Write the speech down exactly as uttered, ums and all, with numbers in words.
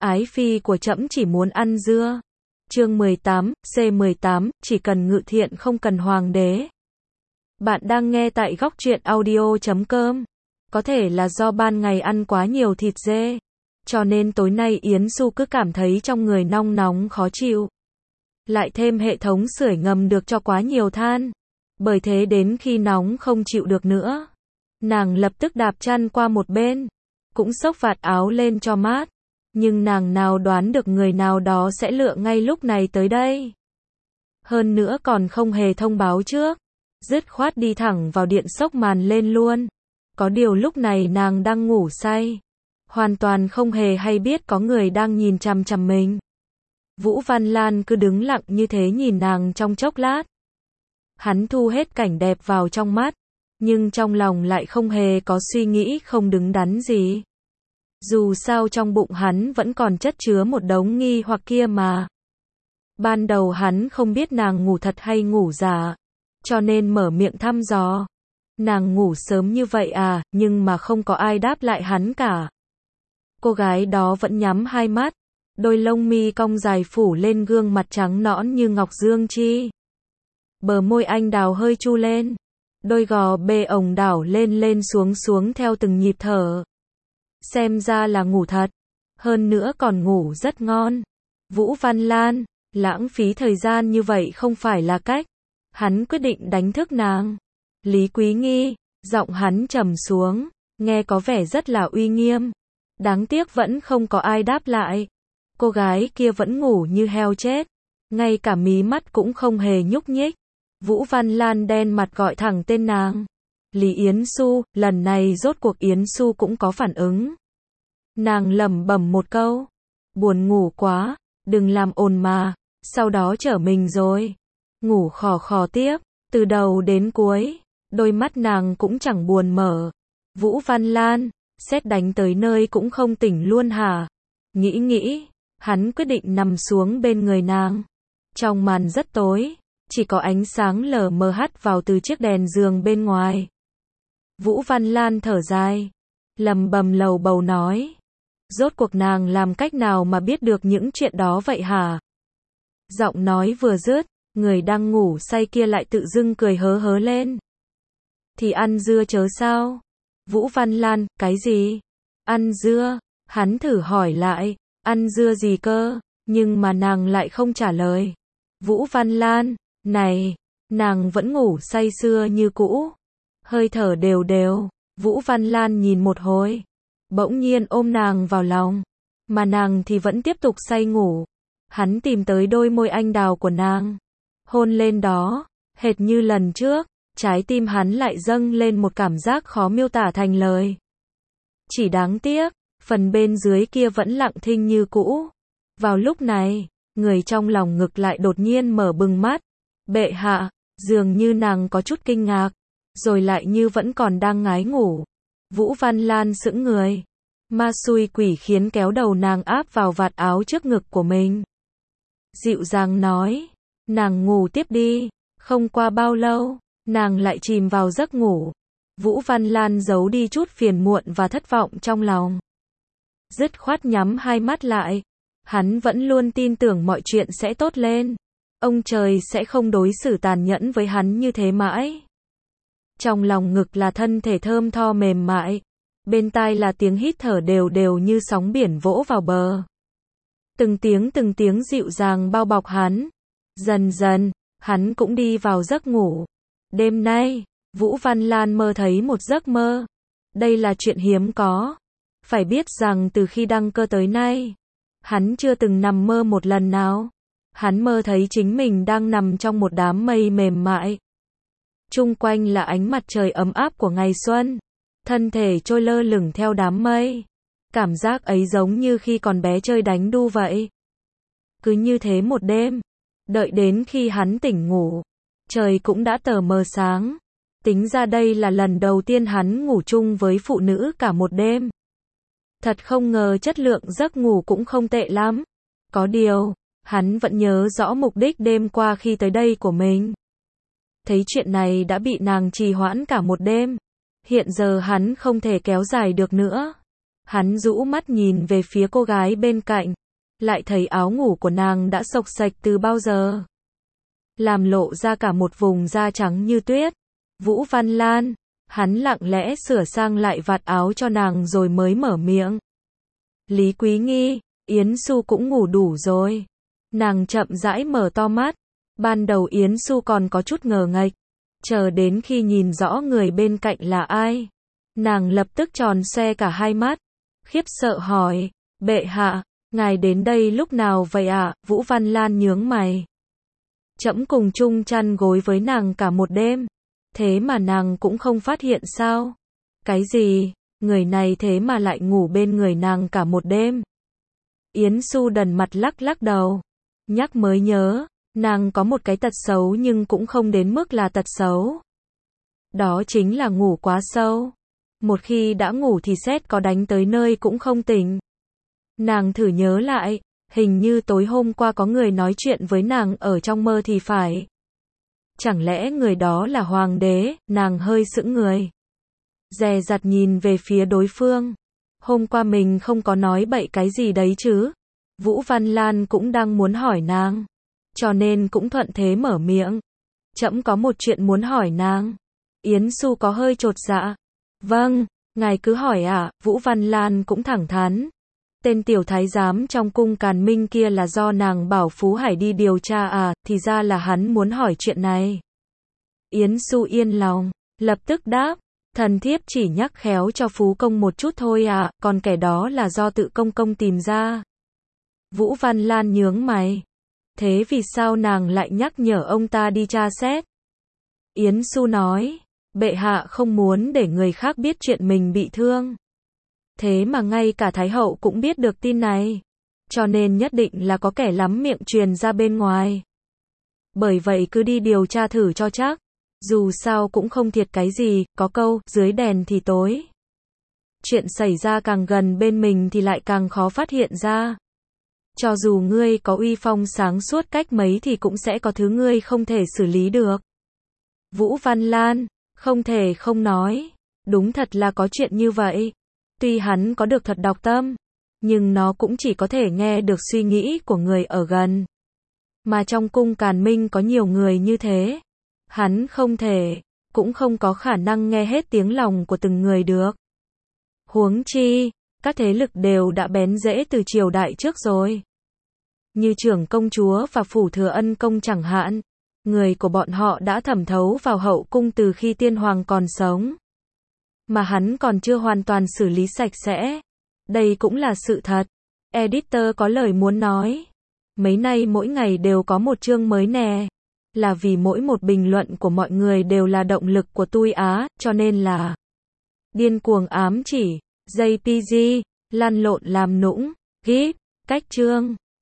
Ái phi của trẫm chỉ muốn ăn dưa. Chương mười tám, C mười tám, chỉ cần ngự thiện không cần hoàng đế. Bạn đang nghe tại góc truyện audio chấm com. Có thể là do ban ngày ăn quá nhiều thịt dê, cho nên tối nay Yến Xu cứ cảm thấy trong người nong nóng khó chịu. Lại thêm hệ thống sưởi ngầm được cho quá nhiều than. Bởi thế đến khi nóng không chịu được nữa, nàng lập tức đạp chăn qua một bên, cũng xốc vạt áo lên cho mát. Nhưng nàng nào đoán được người nào đó sẽ lựa ngay lúc này tới đây. Hơn nữa còn không hề thông báo trước, dứt khoát đi thẳng vào điện xốc màn lên luôn. Có điều lúc này nàng đang ngủ say, hoàn toàn không hề hay biết có người đang nhìn chằm chằm mình. Vũ Văn Lan cứ đứng lặng như thế nhìn nàng trong chốc lát. Hắn thu hết cảnh đẹp vào trong mắt, nhưng trong lòng lại không hề có suy nghĩ không đứng đắn gì. Dù sao trong bụng hắn vẫn còn chất chứa một đống nghi hoặc kia mà. Ban đầu hắn không biết nàng ngủ thật hay ngủ giả, cho nên mở miệng thăm dò. Nàng ngủ sớm như vậy à, nhưng mà không có ai đáp lại hắn cả. Cô gái đó vẫn nhắm hai mắt, đôi lông mi cong dài phủ lên gương mặt trắng nõn như ngọc dương chi. Bờ môi anh đào hơi chu lên, đôi gò bê ồng đảo lên lên xuống xuống theo từng nhịp thở. Xem ra là ngủ thật, hơn nữa còn ngủ rất ngon. Vũ Văn Lan, lãng phí thời gian như vậy không phải là cách. Hắn quyết định đánh thức nàng. Lý Quý Nghi, giọng hắn trầm xuống, nghe có vẻ rất là uy nghiêm. Đáng tiếc vẫn không có ai đáp lại. Cô gái kia vẫn ngủ như heo chết, ngay cả mí mắt cũng không hề nhúc nhích. Vũ Văn Lan đen mặt gọi thẳng tên nàng. Lý Yến Xu, lần này rốt cuộc Yến Xu cũng có phản ứng. Nàng lẩm bẩm một câu, buồn ngủ quá, đừng làm ồn mà, sau đó trở mình rồi. Ngủ khò khò tiếp, từ đầu đến cuối, đôi mắt nàng cũng chẳng buồn mở. Vũ Văn Lan, sét đánh tới nơi cũng không tỉnh luôn hả? Nghĩ nghĩ, hắn quyết định nằm xuống bên người nàng. Trong màn rất tối, chỉ có ánh sáng lờ mờ hắt vào từ chiếc đèn giường bên ngoài. Vũ Văn Lan thở dài, lầm bầm lầu bầu nói. Rốt cuộc nàng làm cách nào mà biết được những chuyện đó vậy hả? Giọng nói vừa dứt, người đang ngủ say kia lại tự dưng cười hớ hớ lên. Thì ăn dưa chớ sao? Vũ Văn Lan, cái gì? Ăn dưa? Hắn thử hỏi lại, ăn dưa gì cơ? Nhưng mà nàng lại không trả lời. Vũ Văn Lan, này, nàng vẫn ngủ say sưa như cũ. Hơi thở đều đều, Vũ Văn Lan nhìn một hồi, bỗng nhiên ôm nàng vào lòng, mà nàng thì vẫn tiếp tục say ngủ. Hắn tìm tới đôi môi anh đào của nàng, hôn lên đó, hệt như lần trước, trái tim hắn lại dâng lên một cảm giác khó miêu tả thành lời. Chỉ đáng tiếc, phần bên dưới kia vẫn lặng thinh như cũ. Vào lúc này, người trong lòng ngực lại đột nhiên mở bừng mắt. Bệ hạ, dường như nàng có chút kinh ngạc, rồi lại như vẫn còn đang ngái ngủ. Vũ Văn Lan sững người. Ma xui quỷ khiến kéo đầu nàng áp vào vạt áo trước ngực của mình. Dịu dàng nói, nàng ngủ tiếp đi. Không qua bao lâu, nàng lại chìm vào giấc ngủ. Vũ Văn Lan giấu đi chút phiền muộn và thất vọng trong lòng. Dứt khoát nhắm hai mắt lại. Hắn vẫn luôn tin tưởng mọi chuyện sẽ tốt lên. Ông trời sẽ không đối xử tàn nhẫn với hắn như thế mãi. Trong lòng ngực là thân thể thơm tho mềm mại. Bên tai là tiếng hít thở đều đều như sóng biển vỗ vào bờ. Từng tiếng từng tiếng dịu dàng bao bọc hắn. Dần dần, hắn cũng đi vào giấc ngủ. Đêm nay, Vũ Văn Lan mơ thấy một giấc mơ. Đây là chuyện hiếm có. Phải biết rằng từ khi đăng cơ tới nay, hắn chưa từng nằm mơ một lần nào. Hắn mơ thấy chính mình đang nằm trong một đám mây mềm mại. Chung quanh là ánh mặt trời ấm áp của ngày xuân. Thân thể trôi lơ lửng theo đám mây. Cảm giác ấy giống như khi còn bé chơi đánh đu vậy. Cứ như thế một đêm. Đợi đến khi hắn tỉnh ngủ, trời cũng đã tờ mờ sáng. Tính ra đây là lần đầu tiên hắn ngủ chung với phụ nữ cả một đêm. Thật không ngờ chất lượng giấc ngủ cũng không tệ lắm. Có điều, hắn vẫn nhớ rõ mục đích đêm qua khi tới đây của mình. Thấy chuyện này đã bị nàng trì hoãn cả một đêm. Hiện giờ hắn không thể kéo dài được nữa. Hắn rũ mắt nhìn về phía cô gái bên cạnh, lại thấy áo ngủ của nàng đã xộc xệch từ bao giờ, làm lộ ra cả một vùng da trắng như tuyết. Vũ Văn Lan, hắn lặng lẽ sửa sang lại vạt áo cho nàng rồi mới mở miệng. Lý Quý Nghi, Yến Xu cũng ngủ đủ rồi. Nàng chậm rãi mở to mắt. Ban đầu Yến Xu còn có chút ngờ nghệch, chờ đến khi nhìn rõ người bên cạnh là ai, nàng lập tức tròn xoe cả hai mắt, khiếp sợ hỏi, bệ hạ, ngài đến đây lúc nào vậy ạ? À? Vũ Văn Lan nhướng mày. Trẫm cùng chung chăn gối với nàng cả một đêm, thế mà nàng cũng không phát hiện sao? Cái gì? Người này thế mà lại ngủ bên người nàng cả một đêm? Yến Xu đần mặt lắc lắc đầu, nhắc mới nhớ, nàng có một cái tật xấu nhưng cũng không đến mức là tật xấu. Đó chính là ngủ quá sâu. Một khi đã ngủ thì sét có đánh tới nơi cũng không tỉnh. Nàng thử nhớ lại, hình như tối hôm qua có người nói chuyện với nàng ở trong mơ thì phải. Chẳng lẽ người đó là hoàng đế? Nàng hơi sững người, dè dặt nhìn về phía đối phương. Hôm qua mình không có nói bậy cái gì đấy chứ? Vũ Văn Lan cũng đang muốn hỏi nàng, cho nên cũng thuận thế mở miệng. Trẫm có một chuyện muốn hỏi nàng. Yến Xu có hơi chột dạ. Vâng, ngài cứ hỏi ạ. À, Vũ Văn Lan cũng thẳng thắn. Tên tiểu thái giám trong cung Càn Minh kia là do nàng bảo Phú Hải đi điều tra à, thì ra là hắn muốn hỏi chuyện này. Yến Xu yên lòng, lập tức đáp, thần thiếp chỉ nhắc khéo cho Phú Công một chút thôi ạ, à, còn kẻ đó là do tự công công tìm ra. Vũ Văn Lan nhướng mày. Thế vì sao nàng lại nhắc nhở ông ta đi tra xét? Yến Xu nói, bệ hạ không muốn để người khác biết chuyện mình bị thương. Thế mà ngay cả Thái hậu cũng biết được tin này. Cho nên nhất định là có kẻ lắm miệng truyền ra bên ngoài. Bởi vậy cứ đi điều tra thử cho chắc. Dù sao cũng không thiệt cái gì, có câu, dưới đèn thì tối. Chuyện xảy ra càng gần bên mình thì lại càng khó phát hiện ra. Cho dù ngươi có uy phong sáng suốt cách mấy thì cũng sẽ có thứ ngươi không thể xử lý được. Vũ Văn Lan, không thể không nói. Đúng thật là có chuyện như vậy. Tuy hắn có được thuật đọc tâm, nhưng nó cũng chỉ có thể nghe được suy nghĩ của người ở gần. Mà trong cung Càn Minh có nhiều người như thế. Hắn không thể, cũng không có khả năng nghe hết tiếng lòng của từng người được. Huống chi, các thế lực đều đã bén rễ từ triều đại trước rồi. Như trưởng công chúa và phủ thừa ân công chẳng hạn. Người của bọn họ đã thẩm thấu vào hậu cung từ khi tiên hoàng còn sống. Mà hắn còn chưa hoàn toàn xử lý sạch sẽ. Đây cũng là sự thật. Editor có lời muốn nói. Mấy nay mỗi ngày đều có một chương mới nè. Là vì mỗi một bình luận của mọi người đều là động lực của tui á, cho nên là điên cuồng ám chỉ, gi pê giê, lăn lộn làm nũng, gíp, cách chương.